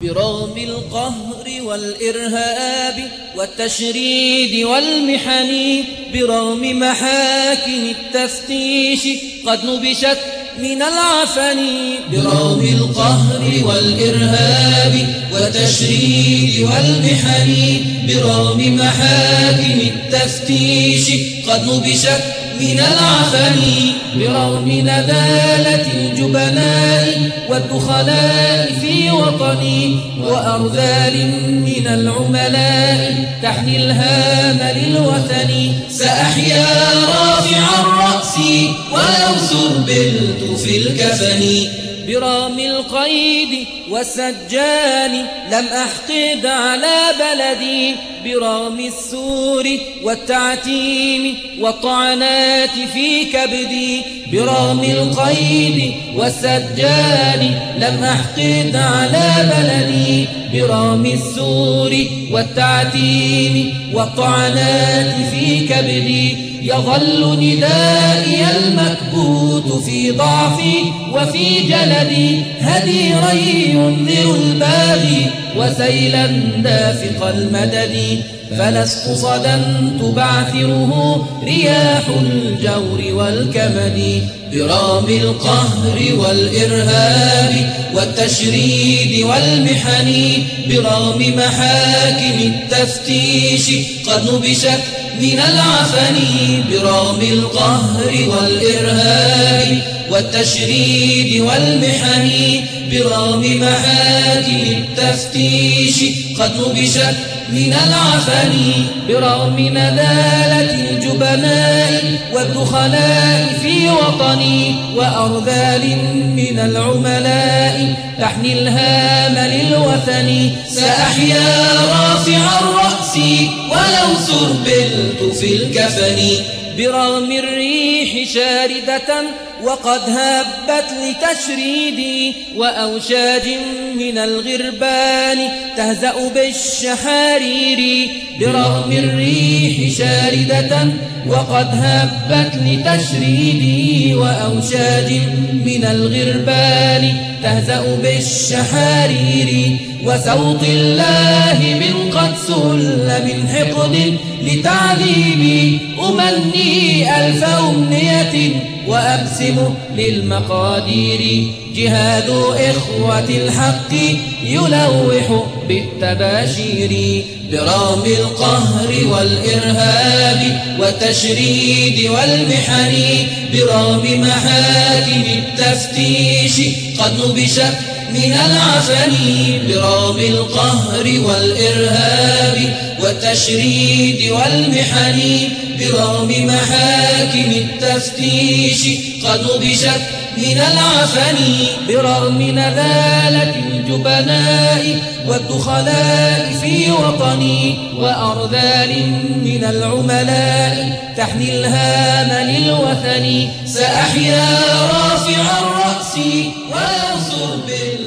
برغم القهر والإرهاب والتشريد والمحن، برغم محاكم التفتيش قد نبشت من العفن، برغم القهر والإرهاب والتشريد والمحن، برغم محاكم التفتيش قد نبشت من العفن، برغم ندالة الجبناء والدخلاء في وطني، وأرذال من العملاء تحني الهام للوثن، سأحيا رافع الرأس ولو سربلت في الكفن، برغم القيد والسجان لم أحقد على بلدي، برغم السور والتعتيم والطعنات في كبدي، برغم القيد والسجان لم أحقد على بلدي، برغم السور والتعتيم والطعنات في كبدي، يظل ندائي المكبوت في ضعفي وفي جلدي، هديرا ينذر الباغي وسيلا دافق المدد، فلست صدا تبعثره رياح الجور والكمد، برغم القهر والإرهاب والتشريد والمحن، برغم محاكم التفتيش قد نبشت من العفن، برغم القهر والإرهاب والتشريد والمحن، برغم محاكم التفتيش قد نبشت من العفن، برغم ندالة الجبناء والدخلاء في وطني، وأرذال من العملاء تحني الهام للوثن، سأحيا رافع الرأس ولو سربلت في الكفن، برغم الريح شاردة وقد هبت لتشريدي، وأوشاج من الغربان تهزأ بالشحارير، برغم الريح شاردة وقد هبت لتشريدي، وأوشاج من الغربان تهزأ بالشحارير، وسوط الله من قد سل من حقد لتعذيبي، أمني ألف أمنية وأبسم للمقادير، جهاد إخوة الحق يلوح بالتباشير، برغم القهر والإرهاب والتشريد والمحن، برغم محاكم التفتيش قد نبشت من العفن، برغم القهر والإرهاب والتشريد والمحن، برغم محاكم التفتيش قد نبشت من العفن، برغم ندالة الجبناء والدخلاء في وطني، وأرذال من العملاء تحني الهام للوثن، سأحيا رافع الرأس ولو سربلت